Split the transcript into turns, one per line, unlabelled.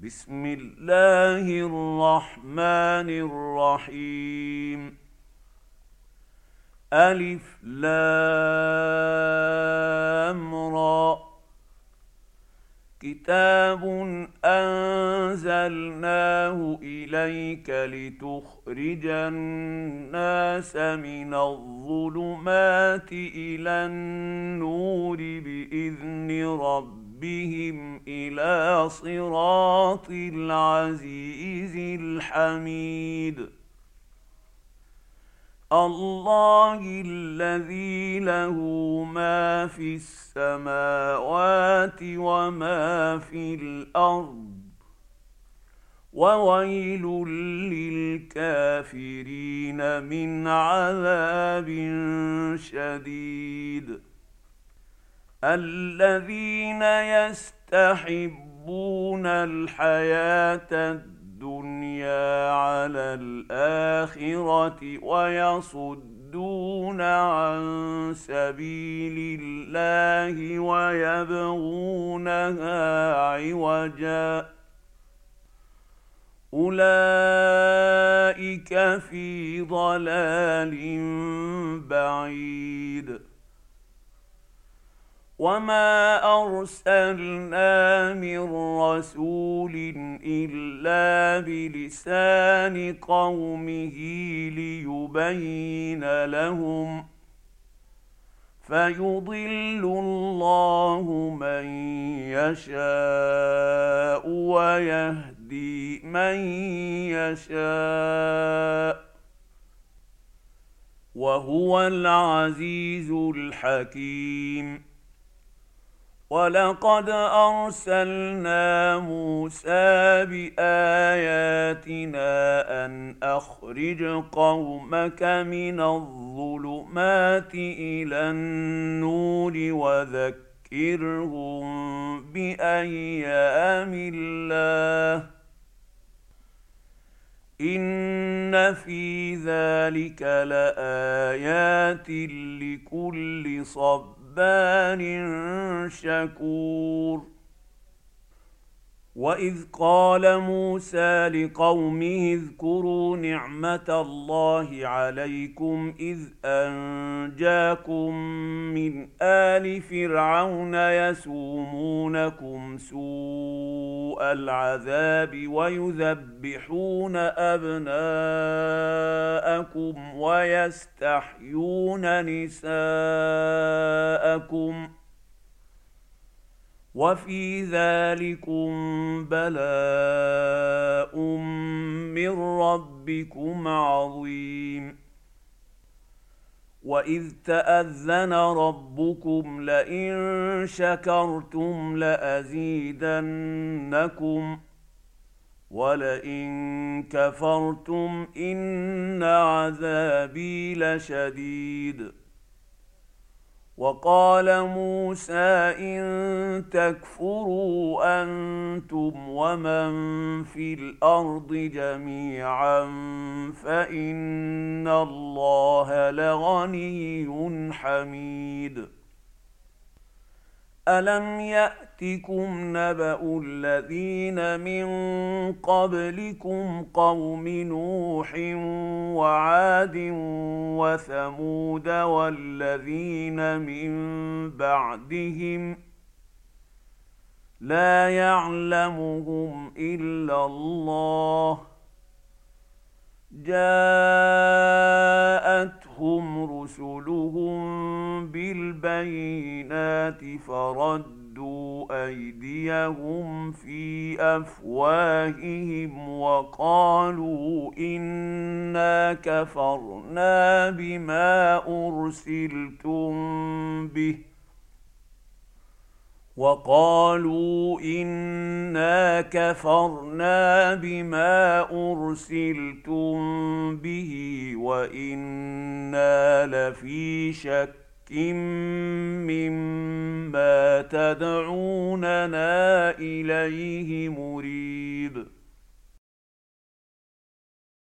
بسم الله الرحمن الرحيم. ألف لام را. كتاب أنزلناه إليك لتخرج الناس من الظلمات إلى النور بإذن ربهم إلى صراط العزيز الحميد. الله الذي له ما في السماوات وما في الأرض، وويل للكافرين من عذاب شديد. الذين يستحبون الحياة الدنيا على الآخرة ويصدون عن سبيل الله ويبغونها عوجا، أولئك في ضلال بعيد. وما أرسلنا من رسول إلا بلسان قومه ليبين لهم، فيضل الله من يشاء ويهدي من يشاء، وهو العزيز الحكيم. ولقد أرسلنا موسى بآياتنا أن أخرج قومك من الظلمات إلى النور وذكرهم بأيام الله، إن في ذلك لآيات لكل صبار شكور. وإذ قال موسى لقومه اذكروا نعمة الله عليكم إذ أنجاكم من آل فرعون يسومونكم سوء العذاب ويذبحون أبناءكم ويستحيون نساءكم، وفي ذلكم بلاء من ربكم عظيم. وإذ تأذن ربكم لئن شكرتم لأزيدنكم ولئن كفرتم إن عذابي لشديد. وقال موسى إن تكفروا أنتم ومن في الأرض جميعا فإن الله لغني حميد. ألم يأتكم نبأ الذين من قبلكم قوم نوح وعاد وثمود والذين من بعدهم لا يعلمهم إلا الله، جاءتهم رسلهم بالبينات فردوا أيديهم في أفواههم وقالوا إنا كفرنا بما أرسلتم به وإنا لفي شك مما تدعوننا إليه مريب.